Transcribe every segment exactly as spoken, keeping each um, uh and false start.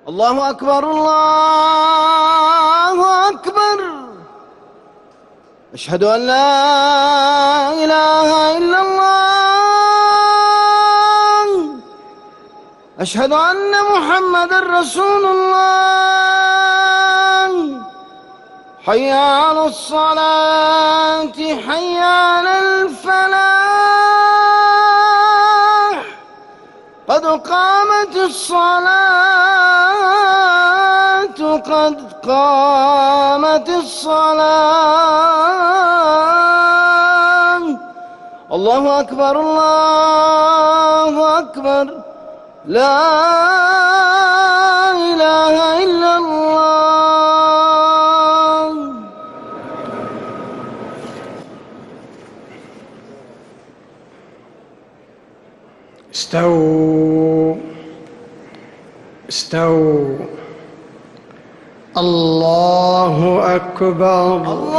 الله أكبر الله أكبر. أشهد أن لا إله إلا الله. أشهد أن محمدًا رسول الله. حي على الصلاة حي على الفلاح. قد قامت الصلاة قد قامت الصلاة. الله أكبر الله أكبر. لا إله إلا الله. استووا استووا. الله أكبر.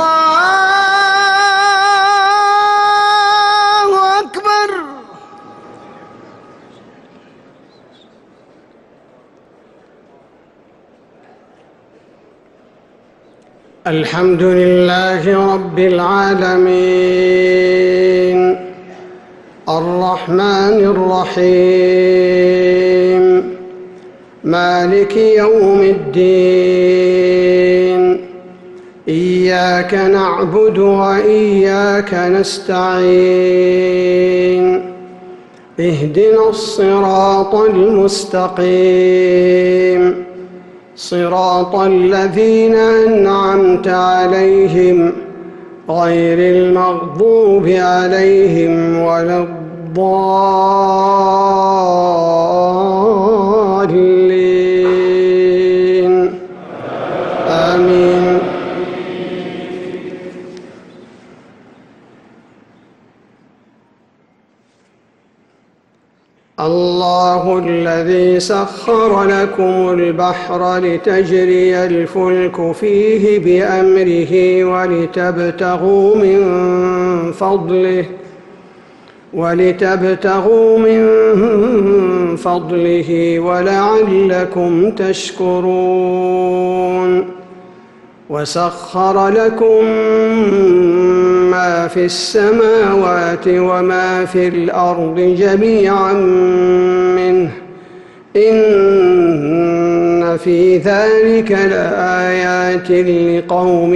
الله أكبر. الحمد لله رب العالمين الرحمن الرحيم مالك يوم الدين. إياك نعبد وإياك نستعين. اهدنا الصراط المستقيم صراط الذين أنعمت عليهم غير المغضوب عليهم ولا الضالين. آمين. الله الذي سخر لكم البحر لتجري الفلك فيه بأمره ولتبتغوا من فضله ولتبتغوا من فضله ولعلكم تشكرون. وسخر لكم ما في السماوات وما في الأرض جميعا منه إن في ذلك لآيات لقوم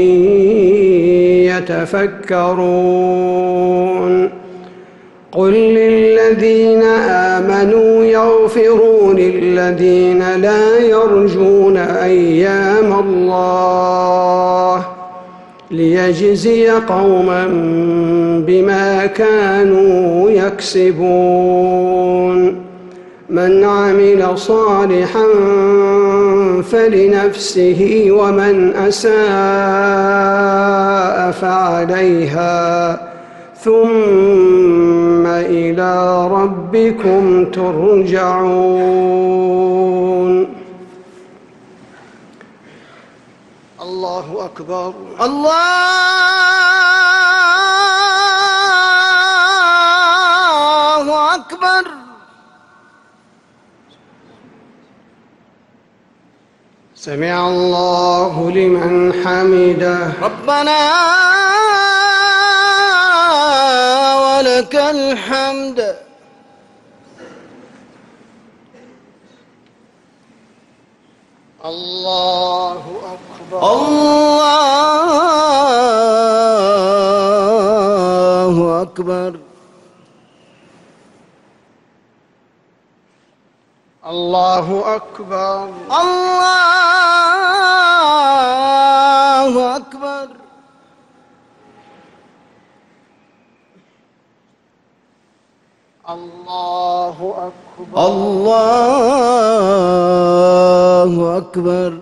يتفكرون. قل للذين آمنوا يغفروا للذين لا يرجون أيام الله ليجزي قوما بما كانوا يكسبون. من عمل صالحا فلنفسه ومن أساء فعليها ثم إلى ربكم ترجعون. الله أكبر. الله أكبر. سمع الله لمن حمده. ربنا ولك الحمد. الله أكبر. الله أكبر. الله أكبر. الله أكبر. الله أكبر. الله أكبر.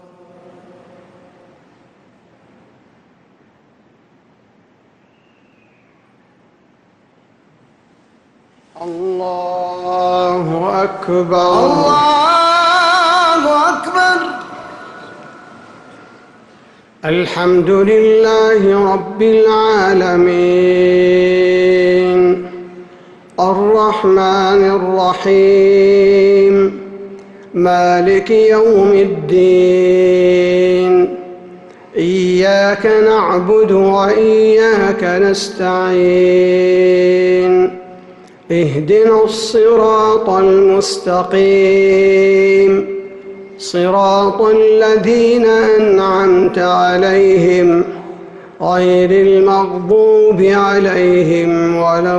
الله أكبر. الله أكبر. الحمد لله رب العالمين الرحمن الرحيم مالك يوم الدين. إياك نعبد وإياك نستعين. اهدنا الصراط المستقيم، صراط الذين أنعمت عليهم غير المغضوب عليهم ولا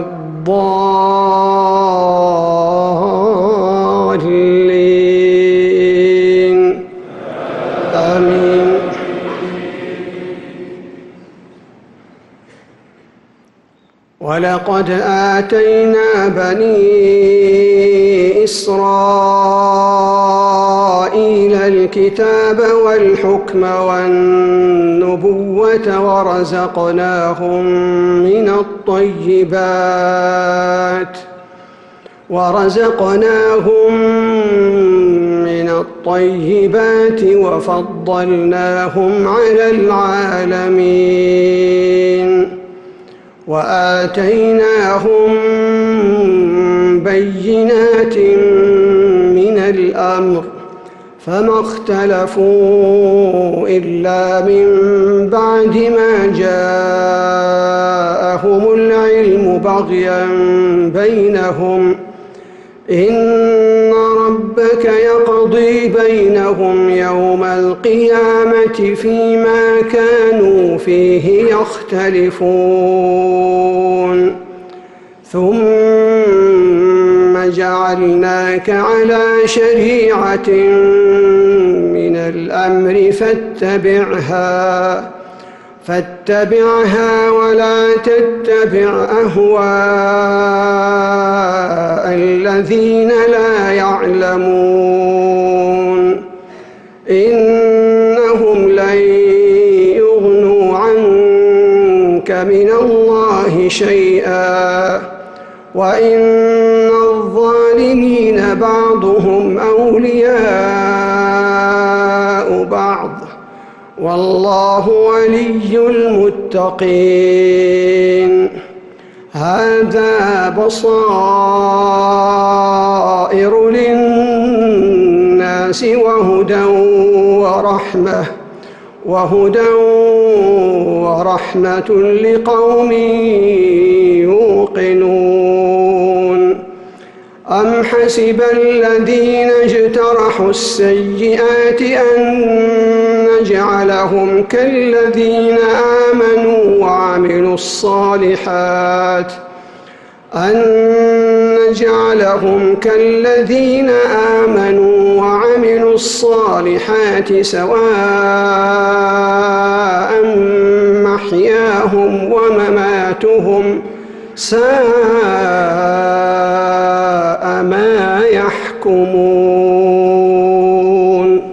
الضالين. آمين. ولقد آتينا بني إسرائيل الكتاب والحكم والنبوة ورزقناهم من الطيبات ورزقناهم من الطيبات وفضلناهم على العالمين. وآتيناهم بينات من الأمر فما اختلفوا إلا من بعد ما جاءهم العلم بغيا بينهم. إن ربك يقضي بينهم يوم القيامة فيما كانوا فيه يختلفون. ثم جعلناك على شريعة من الأمر فاتبعها فاتبعها ولا تتبع أهواء الذين لا يعلمون. إنهم لن يغنوا عنك من الله شيئا وإن الظالمين بعضهم أولياء بعض والله ولي المتقين. هذا بصائر للناس وهدى ورحمة وهدى ورحمة لقوم يوقنون. أم حسب الذين اجترحوا السيئات أن نجعلهم كالذين آمنوا وعملوا الصالحات أن نجعلهم كالذين آمنوا وعملوا الصالحات سواء محياهم ومماتهم ساء ما يحكمون.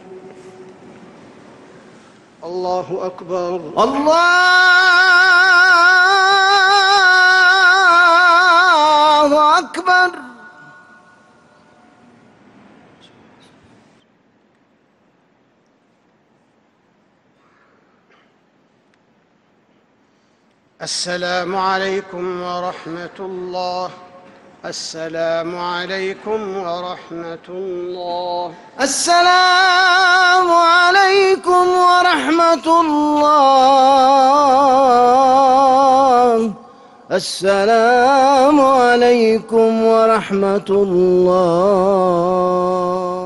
الله أكبر. الله أكبر. السلام عليكم ورحمة الله. السلام عليكم ورحمة الله. السلام عليكم ورحمة الله. السلام عليكم ورحمة الله.